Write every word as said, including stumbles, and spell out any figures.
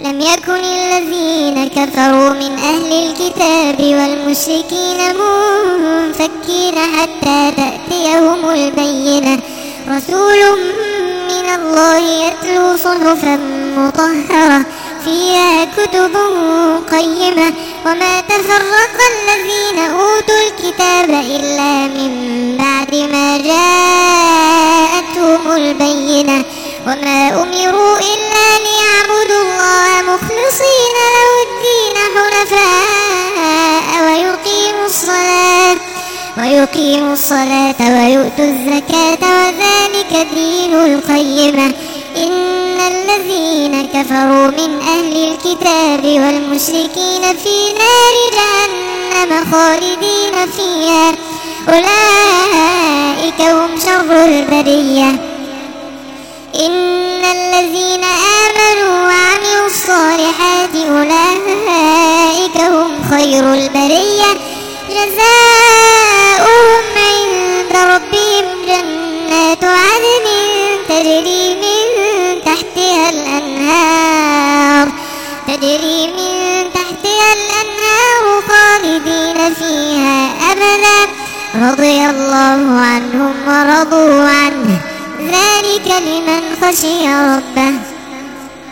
لم يكن الذين كفروا من أهل الكتاب والمشركين منفكين حتى تأتيهم البينة رسول من الله يتلو صحفا مطهرة فيها كتب قيمة وما تفرق الذين أوتوا الكتاب إلا من بعد ما جاءتهم البينة وما أمروا إلا ليعبدوا الله مخلصين له الدين حنفاء ويقيموا الصلاة ويقيموا الصلاة ويؤتوا الزكاة وذلك دين القيمة إن الذين كفروا من أهل الكتاب والمشركين في نار جهنم خالدين فيها أولئك هم شر البرية إن الذين آمنوا وعملوا الصالحات أولئك هم خير البرية جزاؤهم عند ربهم جنات عدن تجري من تحتها الأنهار تجري من تحتها الأنهار خالدين فيها أبدا رضي الله عنهم ورضوا عنه ذلك لمن خشي ربه.